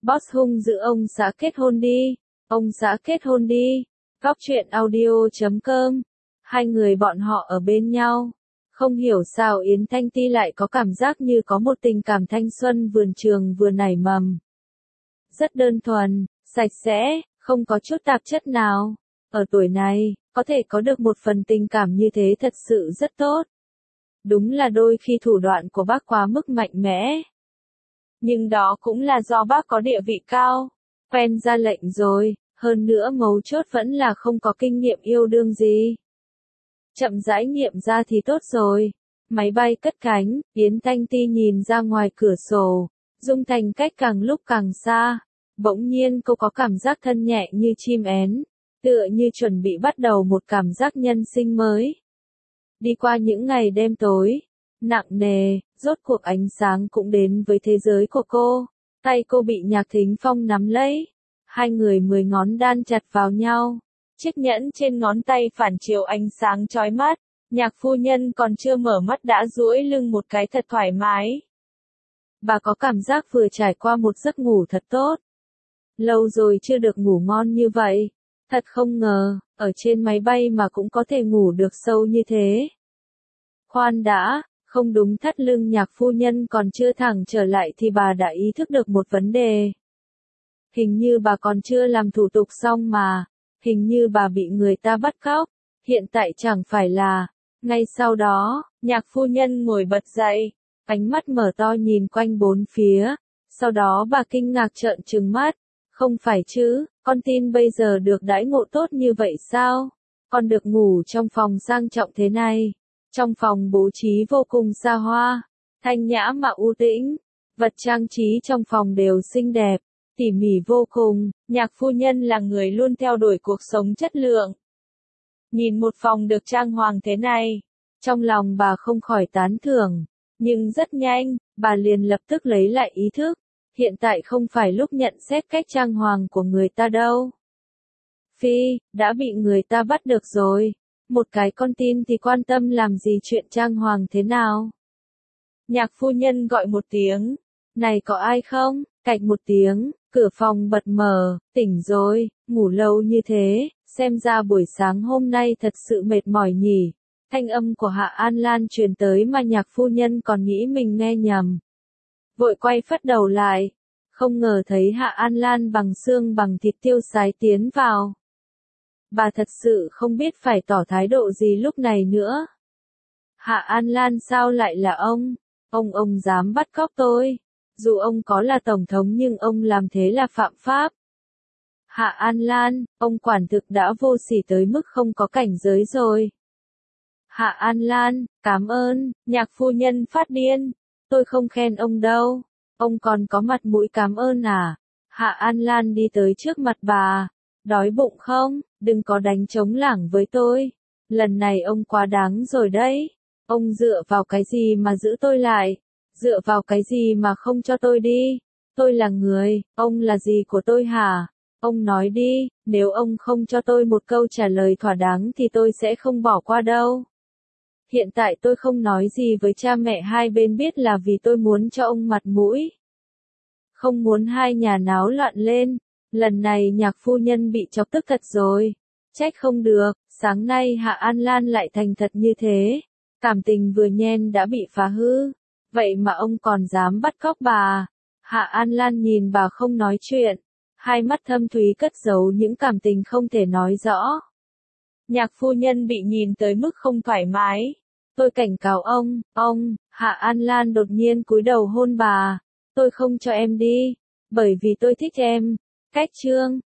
Boss hung dữ ông xã kết hôn đi. Ông xã kết hôn đi. Góc truyện audio.com. Hai người bọn họ ở bên nhau. Không hiểu sao Yến Thanh Ti lại có cảm giác như có một tình cảm thanh xuân vườn trường vừa nảy mầm. Rất đơn thuần, sạch sẽ, không có chút tạp chất nào. Ở tuổi này, có thể có được một phần tình cảm như thế thật sự rất tốt. Đúng là đôi khi thủ đoạn của bác quá mức mạnh mẽ. Nhưng đó cũng là do bác có địa vị cao, quen ra lệnh rồi, hơn nữa mấu chốt vẫn là không có kinh nghiệm yêu đương gì. Chậm rãi nghiệm ra thì tốt rồi. Máy bay cất cánh, Yến Thanh Ti nhìn ra ngoài cửa sổ, Dung Thành cách càng lúc càng xa. Bỗng nhiên cô có cảm giác thân nhẹ như chim én, tựa như chuẩn bị bắt đầu một cảm giác nhân sinh mới. Đi qua những ngày đêm tối, nặng nề, rốt cuộc ánh sáng cũng đến với thế giới của cô. Tay cô bị Nhạc Thính Phong nắm lấy. Hai người 10 ngón đan chặt vào nhau. Chiếc nhẫn trên ngón tay phản chiếu ánh sáng chói mắt. Nhạc phu nhân còn chưa mở mắt đã duỗi lưng một cái thật thoải mái. Bà có cảm giác vừa trải qua một giấc ngủ thật tốt. Lâu rồi chưa được ngủ ngon như vậy. Thật không ngờ, ở trên máy bay mà cũng có thể ngủ được sâu như thế. Khoan đã, không đúng, thắt lưng Nhạc phu nhân còn chưa thẳng trở lại thì bà đã ý thức được một vấn đề. Hình như bà còn chưa làm thủ tục xong mà, hình như bà bị người ta bắt cóc, hiện tại chẳng phải là. Ngay sau đó, Nhạc phu nhân ngồi bật dậy, ánh mắt mở to nhìn quanh bốn phía, sau đó bà kinh ngạc trợn trừng mắt. Không phải chứ, con tin bây giờ được đãi ngộ tốt như vậy sao? Con được ngủ trong phòng sang trọng thế này. Trong phòng bố trí vô cùng xa hoa, thanh nhã mà u tĩnh, vật trang trí trong phòng đều xinh đẹp, tỉ mỉ vô cùng. Nhạc phu nhân là người luôn theo đuổi cuộc sống chất lượng. Nhìn một phòng được trang hoàng thế này, trong lòng bà không khỏi tán thưởng, nhưng rất nhanh, bà liền lập tức lấy lại ý thức. Hiện tại không phải lúc nhận xét cách trang hoàng của người ta đâu. Phi, đã bị người ta bắt được rồi. Một cái con tin thì quan tâm làm gì chuyện trang hoàng thế nào? Nhạc phu nhân gọi một tiếng. Này có ai không? Cạch một tiếng, cửa phòng bật mở. Tỉnh rồi, ngủ lâu như thế, xem ra buổi sáng hôm nay thật sự mệt mỏi nhỉ. Thanh âm của Hạ An Lan truyền tới mà nhạc phu nhân còn nghĩ mình nghe nhầm. Vội quay phất đầu lại, không ngờ thấy Hạ An Lan bằng xương bằng thịt tiêu sái tiến vào. Bà thật sự không biết phải tỏ thái độ gì lúc này nữa. Hạ An Lan sao lại là ông? Ông dám bắt cóc tôi. Dù ông có là tổng thống nhưng ông làm thế là phạm pháp. Hạ An Lan, ông quản thực đã vô sỉ tới mức không có cảnh giới rồi. Hạ An Lan, cảm ơn, nhạc phu nhân phát điên. Tôi không khen ông đâu. Ông còn có mặt mũi cảm ơn à? Hạ An Lan đi tới trước mặt bà. Đói bụng không? Đừng có đánh trống lảng với tôi. Lần này ông quá đáng rồi đấy. Ông dựa vào cái gì mà giữ tôi lại? Dựa vào cái gì mà không cho tôi đi? Tôi là người, ông là gì của tôi hả? Ông nói đi, nếu ông không cho tôi một câu trả lời thỏa đáng thì tôi sẽ không bỏ qua đâu. Hiện tại tôi không nói gì với cha mẹ hai bên biết là vì tôi muốn cho ông mặt mũi. Không muốn hai nhà náo loạn lên. Lần này nhạc phu nhân bị chọc tức thật rồi. Trách không được, sáng nay Hạ An Lan lại thành thật như thế. Cảm tình vừa nhen đã bị phá hư. Vậy mà ông còn dám bắt cóc bà. Hạ An Lan nhìn bà không nói chuyện. Hai mắt thâm thúy cất giấu những cảm tình không thể nói rõ. Nhạc phu nhân bị nhìn tới mức không thoải mái. Tôi cảnh cáo ông, Hạ An Lan đột nhiên cúi đầu hôn bà. Tôi không cho em đi, bởi vì tôi thích em. Cách chương,